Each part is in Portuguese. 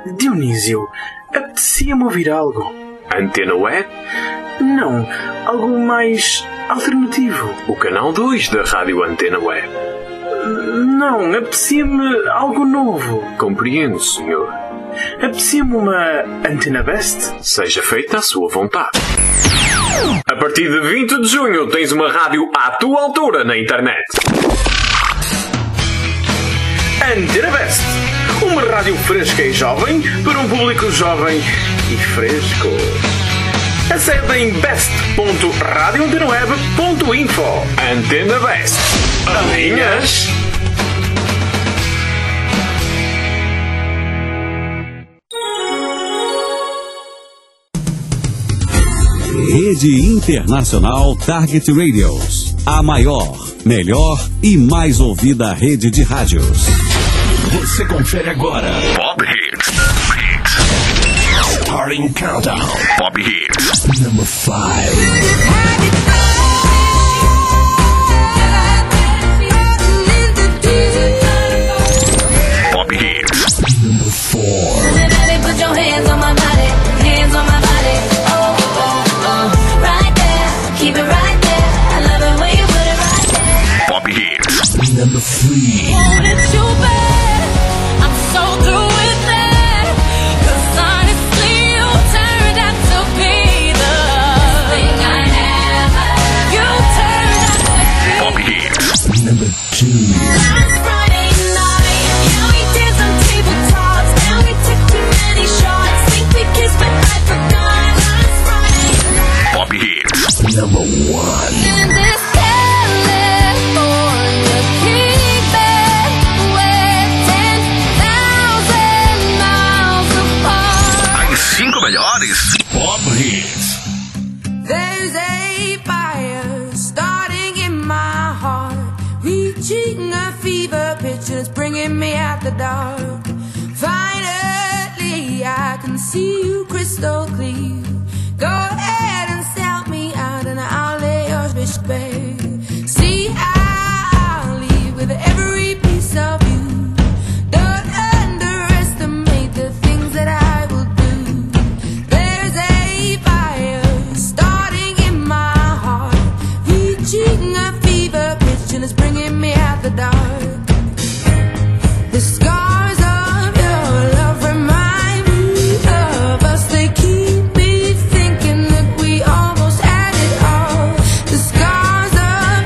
Dionísio, apetecia-me ouvir algo. Antena Web? Não, algo mais alternativo. O canal 2 da Rádio Antena Web. Não, apetecia-me algo novo. Compreendo, senhor. Apetecia-me uma Antena Best. Seja feita a sua vontade. A partir de 20 de junho tens uma rádio à tua altura na internet. Antena Best. Uma rádio fresca e jovem para um público jovem e fresco. Acede em best.radioantenaweb.info. Antena Best. Alinhas? Rede Internacional Target Radios. A maior, melhor e mais ouvida rede de rádios. Você confere agora. Pop Hits. Starting Countdown. Pop Hits. Number 5. Pop Hits. Number 4. Put your hands on my body, hands on my body. Oh, oh, oh, right there, keep it right there. I love it when you put it right there. Pop Hits. Number 3. Want it too bad, I'm so through with that. 'Cause honestly, you turned out to be the thing I never. You turned out to be. Pop Hits. Number 2. Last Friday night, yeah, we did some table talks. Now we took too many shots. Think we kissed but I forgot. Last Friday night. Pop Hits. Number 1. In this California keeping we're 10,000 miles apart. As 5 melhores. Pop Hits. There's a fire starting in my heart, reaching a fever pitch and it's bringing me out the dark. Finally, I can see you crystal clear. Go ahead and sell me out and I'll lay your fish bare. See, I'll leave with every piece of you. Don't underestimate the things that I will do. There's a fire starting in my heart, reaching a fever pitch and it's bringing me out the dark. The scars of your love remind me of us. They keep me thinking that we almost had it all. The scars of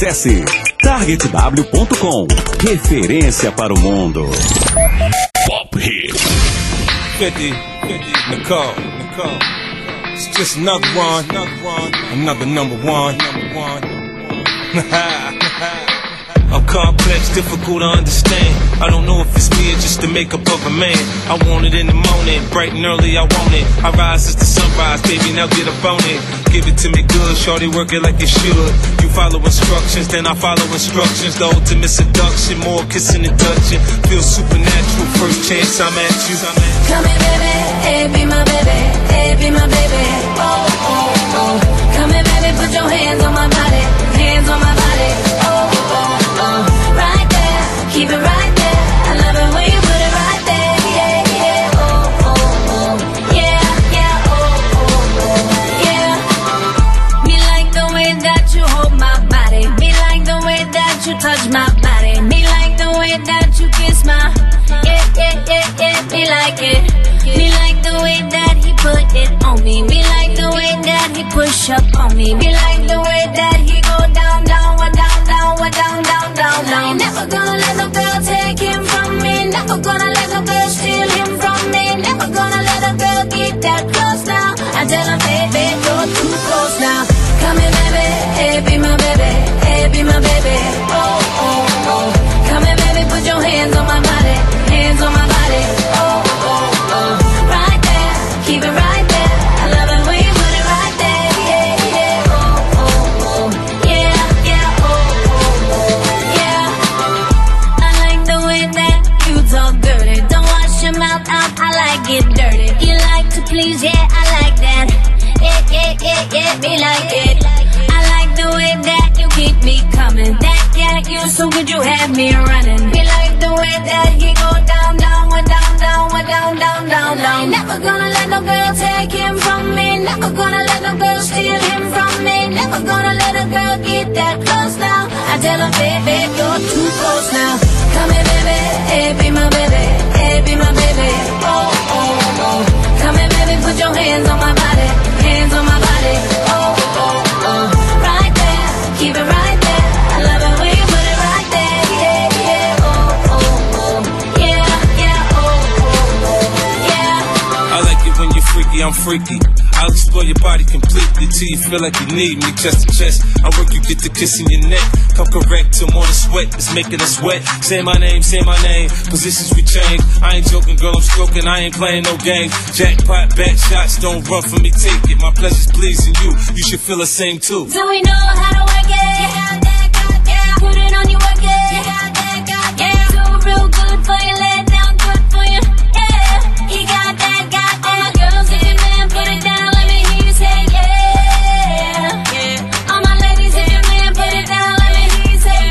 Acesse targetw.com. Referência para o mundo. Pop Hits. 50, Nicole. It's just another one, another number one. I'm complex, difficult to understand. I don't know if it's me or just the makeup of a man. I want it in the morning, bright and early, I want it. I rise as the sunrise, baby, now get up on it. Give it to me good, shorty, work it like you should. You follow instructions, then I follow instructions. The ultimate seduction, more kissing and touching. Feels supernatural, first chance I'm at you. Come here, baby, hey, be my baby, hey, be my baby. Oh, oh, oh. Come here, baby, put your hands on my body, hands on my body. Oh, oh, oh. Right there, keep it right there. I love it when you put it right there. Yeah, yeah, oh, oh, oh. Yeah, yeah, oh, oh, oh. Yeah. Me like the way that you hold my body. Me like the way that you touch my body. Me like the way that you kiss my. Yeah, yeah, yeah, yeah. Me like it. Me like the way that he put it on me. Me like the way that he push up on me. Me like the way that he go down, down, down, down, down, down, down, down. Never gonna let no girl take him from me. Never gonna let no girl steal him from me. Never gonna let a girl get that close now. I tell him, baby, you're too close now. Come here, baby, hey, be my baby, hey, be my baby. Oh, oh, oh. Come here, baby, put your hands on my body, hands on my body. Oh, oh, oh. Right there, keep it right there. I love it when you put it right there. Yeah, yeah, oh, oh, oh. Yeah, yeah, oh, oh, oh. Yeah. I like the way that you talk dirty. Don't wash your mouth out, I like it dirty. You like to please, yeah, I like that. Yeah, yeah, yeah, yeah, me like it. I like the way that you keep me coming. That got you so good, you have me running. Me like the way that he go down, down, down, down, down, down, down, down. Never gonna let no girl take him from me. Never gonna let no girl steal him from me. Never gonna let a girl get that close now. I tell her, baby, you're too close now. Come here, baby, hey, be my baby, hey, be my baby. Oh, oh, oh. Come here, baby, put your hands on my body, hands on my body. Oh, oh, oh. Right there, keep it right there. I love it when you put it right there. Yeah, yeah, oh, oh, oh. Yeah, yeah, oh, oh, oh. Yeah. I like it when you're freaky, I'm freaky. I'll explore your body completely till you feel like you need me chest to chest. I work you get to kissing your neck. Come correct till more sweat, it's making us wet. Say my name, positions we change. I ain't joking, girl, I'm stroking, I ain't playing no games. Jackpot, back shots, don't run from me, take it. My pleasure's pleasing you, you should feel the same too. Do we know how to work it? Yeah. Put it on you, work it. Yeah. Do real good for you, lay it down good for you. Yeah, he got that. All my girls, if your man put it down, let me hear you say yeah. Yeah. All my ladies, if your man put it down, let me hear you say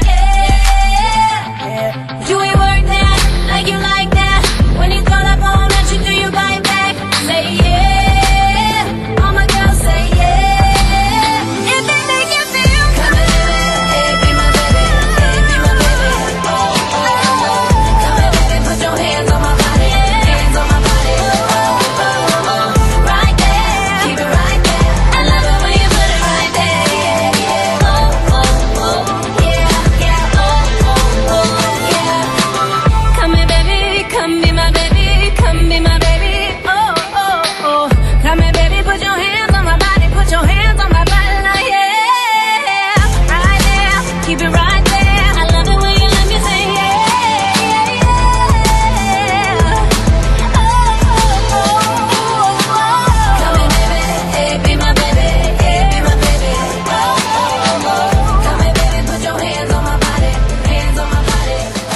yeah. You ain't work that like you like that. When you call up on that, you do you bite back. Say yeah. All my girls say yeah. If it make you feel come here, baby, be my baby, hey, be my baby. Oh, oh, oh. Come here, baby, put your hands on my body, hands on my body. Oh, oh, oh. Right there, keep it right there. I love it when you put it right there. Yeah, yeah. Oh, oh, oh. Yeah, yeah. Oh, oh, oh. Yeah. Come here, baby, come be my baby, come be my baby. Oh, oh, oh. Come here, baby, put your hands on my body, put your hands on my body now, yeah. Right there, keep it right there. I love it when you let me say yeah, yeah. Oh, oh, oh. Come here, baby, hey, be my baby, hey, be my baby. Oh, oh, oh. Come here, baby, put your hands on my body, hands on my body.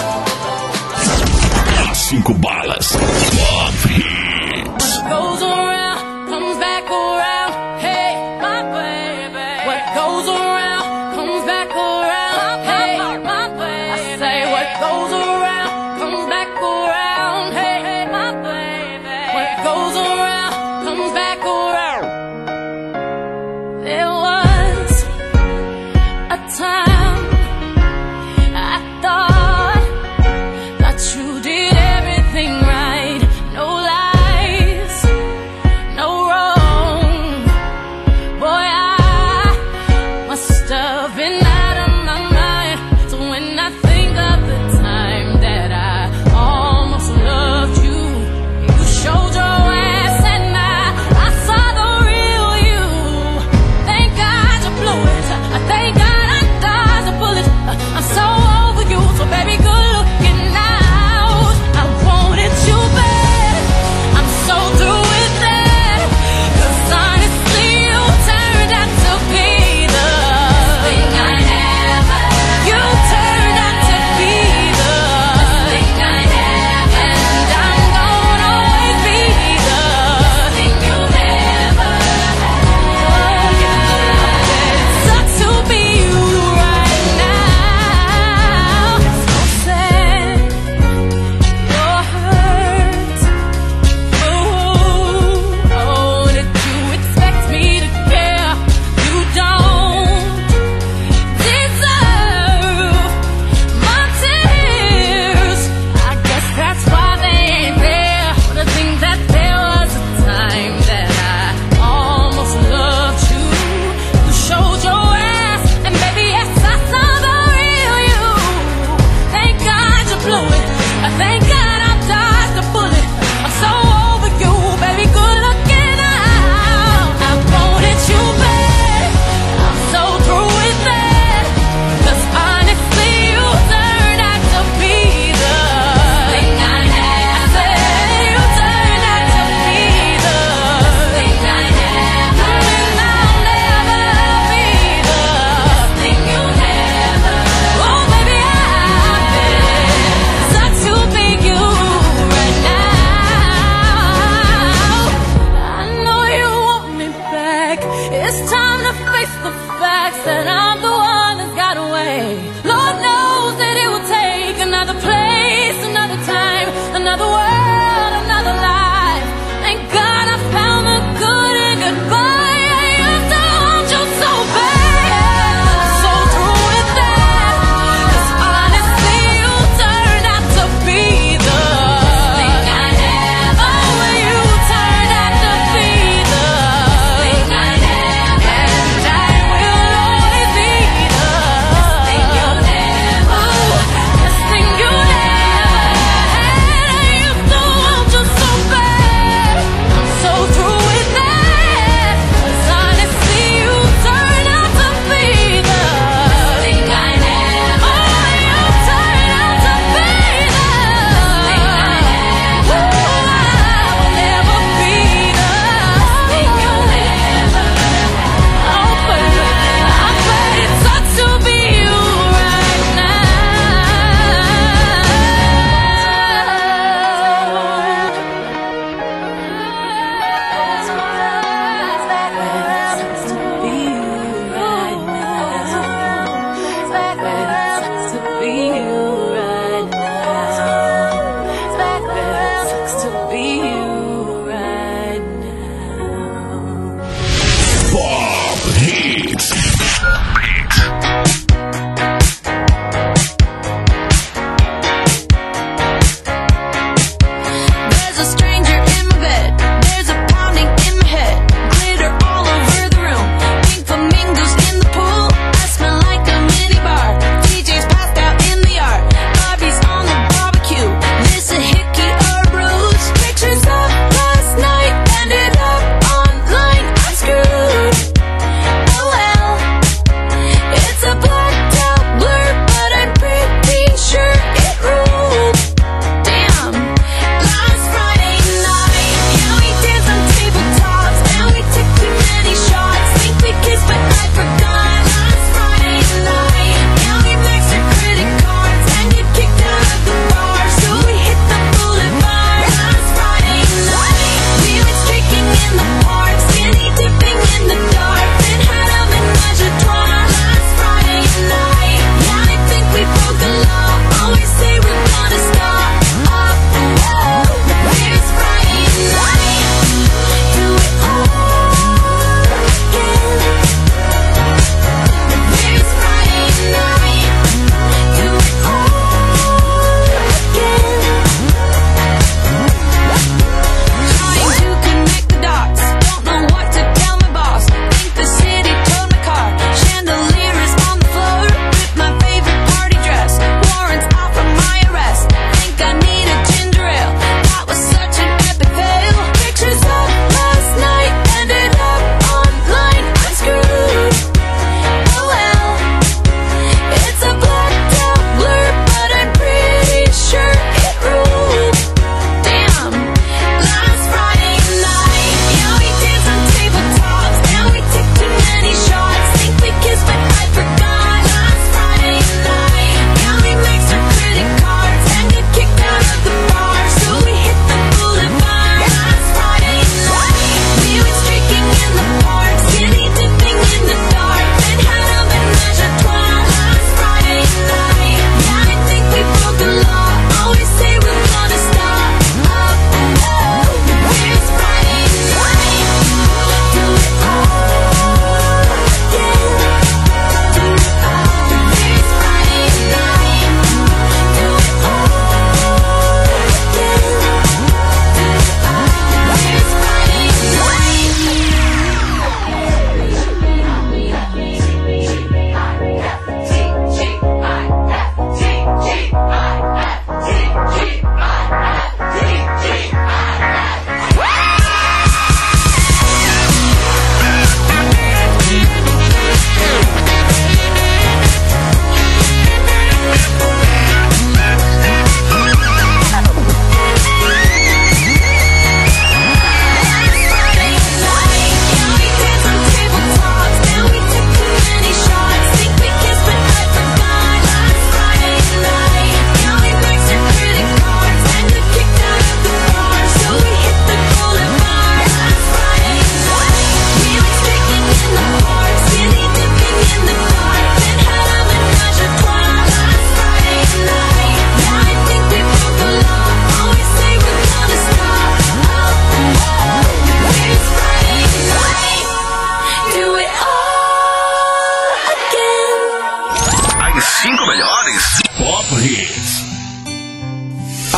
Cinco balas. Pop Hits. Goes around, comes back around. Hey, my baby. What goes around, comes back around. Hey, my baby. I say what goes around, comes back around. Hey, my baby. What goes around, comes back around. There was a time I thought that you did everything right. No lies, no wrong. Boy, I must have been out of my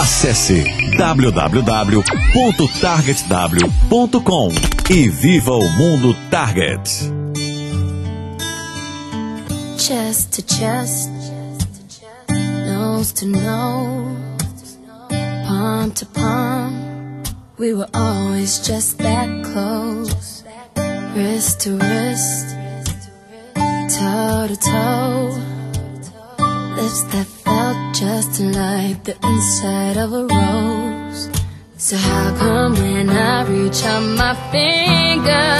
Acesse www.targetw.com e viva o mundo Target. Chest to chest, nose to nose, palm to palm, we were always just that close. Wrist to wrist, toe to toe, lips that felt just like the inside of a rose. So how come when I reach out my finger,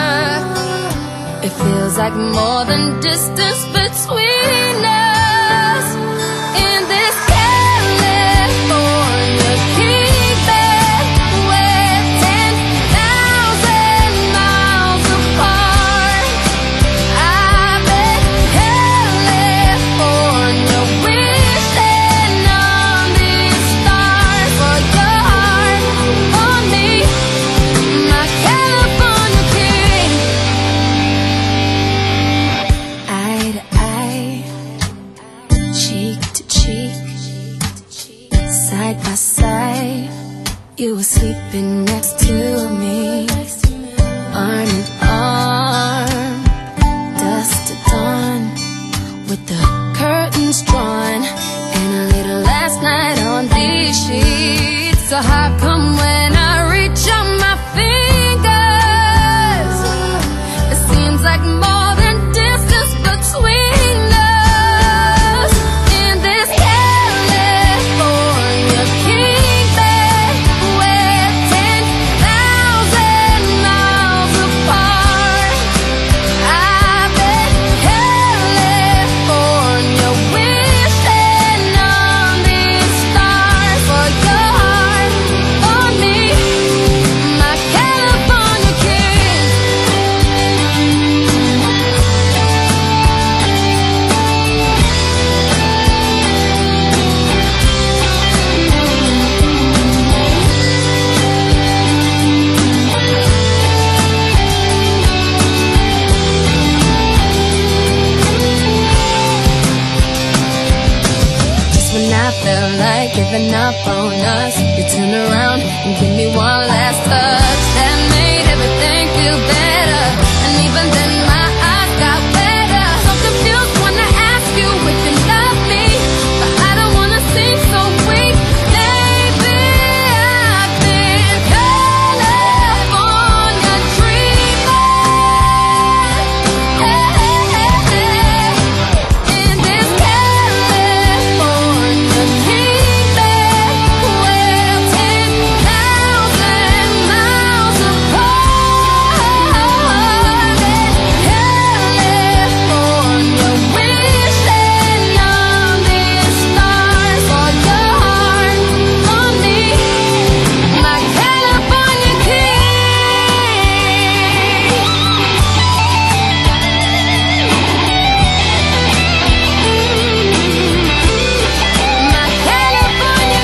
it feels like more than distance between us? In this California keeping, we're 10,000 miles apart. I've been California wishing on these stars for your heart, for me, my California king. Eye to eye, cheek to cheek, side by side, you were sleeping next to me, arm in arm, dusk to dawn, with the curtains drawn, and a little last night on these sheets. So how come when I reach out my fingers, it seems like more than distance between us? In this California keeping, we're 10,000 miles apart. I've been California wishing on these stars for your heart, for me, my California king. Just when I felt like giving up on us, you turned around and gave me one last touch that made everything feel better. And even then my eyes got wetter. So confused when I ask you if you love me, but I don't wanna seem so weak. Maybe I've been California dreaming. In this California keeping, we're 10,000 miles apart. California wishing on these stars for your heart, for me, my California king. My California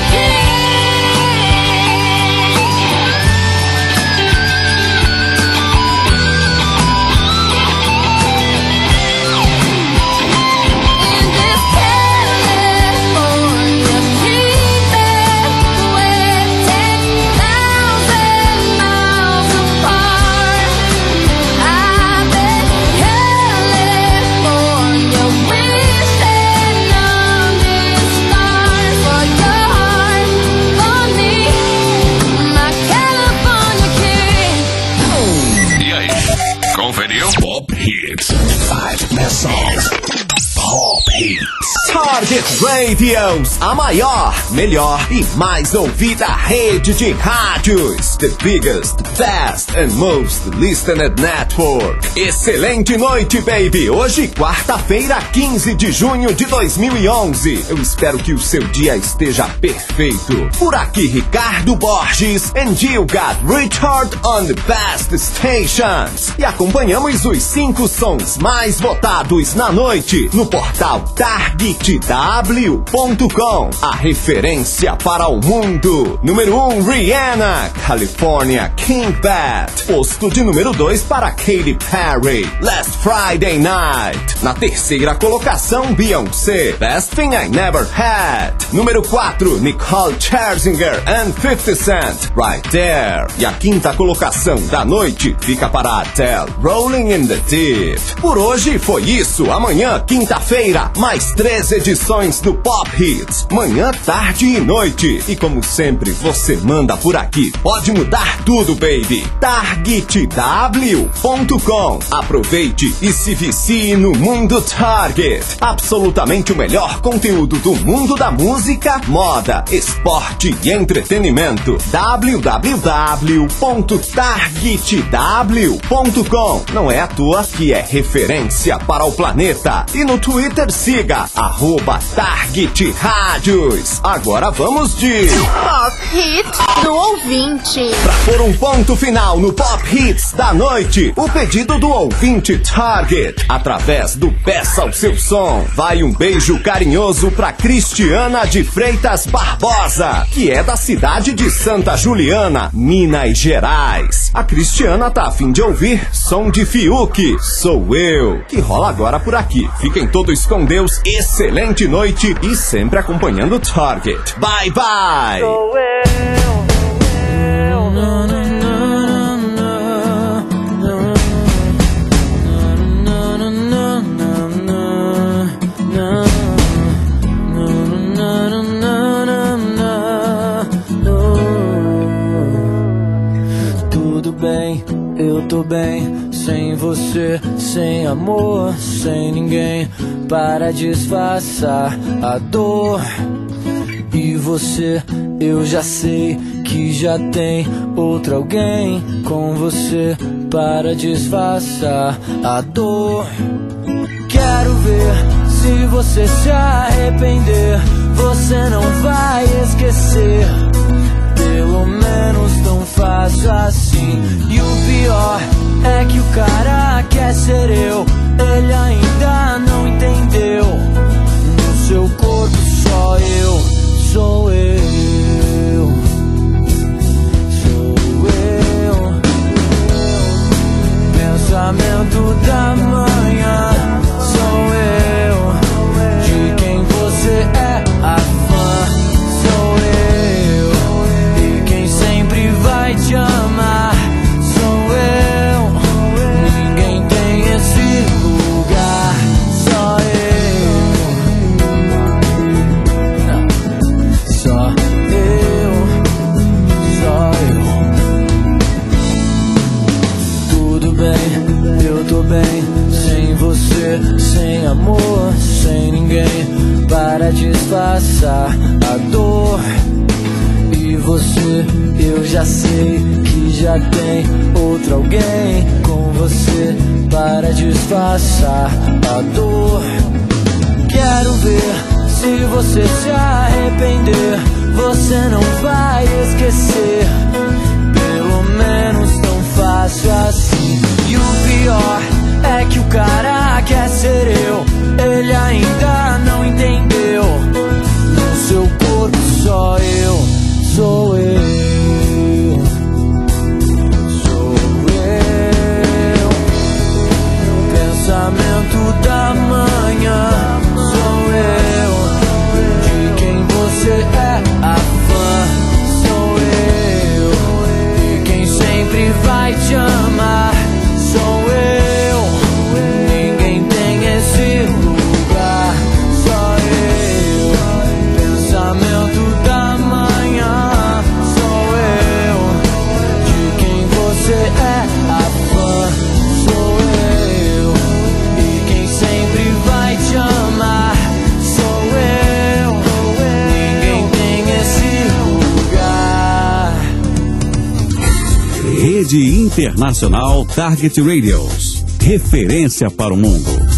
In this California keeping, we're 10,000 miles apart. I've been California wishing on these stars for your heart, for me, my California king. E aí, conferiu? Pop Hits. 5 best songs. Pop Hits. Target Radios, a maior, melhor e mais ouvida rede de rádios. The biggest, best and most listened network. Excelente noite, baby. Hoje, quarta-feira, 15 de junho de 2011. Eu espero que o seu dia esteja perfeito. Por aqui, Ricardo Borges, and you got Richard on the best stations. E acompanhamos os 5 sons mais votados na noite no portal Target targetw.com, a referência para o mundo. Número 1, Rihanna, California King Bad. Posto de número 2 para Katy Perry, Last Friday Night. Na terceira colocação, Beyoncé, Best Thing I Never Had. Número 4, Nicole Scherzinger and 50 Cent, Right There. E a quinta colocação da noite fica para Adele, Rolling in the Deep. Por hoje foi isso. Amanhã, quinta-feira, mais 3 edições do Pop Hits. Manhã, tarde e noite. E como sempre, você manda por aqui. Pode mudar tudo, baby. targetw.com. Aproveite e se vicie no mundo Target. Absolutamente o melhor conteúdo do mundo da música, moda, esporte e entretenimento. www.targetw.com. Não é à toa que é referência para o planeta. E no Twitter siga @Target Rádios. Agora vamos de Pop Hits do ouvinte. Pra pôr um ponto final no Pop Hits da noite, o pedido do ouvinte Target, através do Peça o Seu Som. Vai um beijo carinhoso pra Cristiana de Freitas Barbosa, que é da cidade de Santa Juliana, Minas Gerais. A Cristiana tá a fim de ouvir Som de Fiuk, Sou Eu, que rola agora por aqui. Fiquem todos com Deus, excelente noite e sempre acompanhando Target. Bye, bye! Sou eu. Tudo bem, eu tô bem, sem você, sem amor, sem ninguém para disfarçar a dor. E você, eu já sei que já tem outro alguém com você para disfarçar a dor. Quero ver se você se arrepender, você não vai esquecer, pelo menos tão fácil assim. E o pior é que o cara quer ser eu, ele ainda não entendeu. No seu corpo só eu, sou eu, sou eu. Pensamento da manhã, sou eu. De quem você é a fã, sou eu. E quem sempre vai te amar, sou eu. Ninguém tem esse lugar, só eu. Só eu, só eu. Tudo bem, eu tô bem, sem você, sem amor, sem ninguém para disfarçar a dor. E você, eu já sei que já tem outro alguém com você para disfarçar a dor. Quero ver se você se arrepender, você não vai esquecer, pelo menos tão fácil assim. E o pior é que o cara quer ser eu, ele ainda não entendeu. No seu corpo só eu, sou eu, sou eu. Pensamento da manhã, sou eu. De quem você é a fã, sou eu. E quem sempre vai te amar, sou eu. Ninguém tem esse lugar, só eu. Pensamento da manhã, sou eu. De quem você é a fã, sou eu. E quem sempre vai te amar, sou eu. Ninguém tem esse lugar. Rede Internacional Target Radios. Referência para o mundo.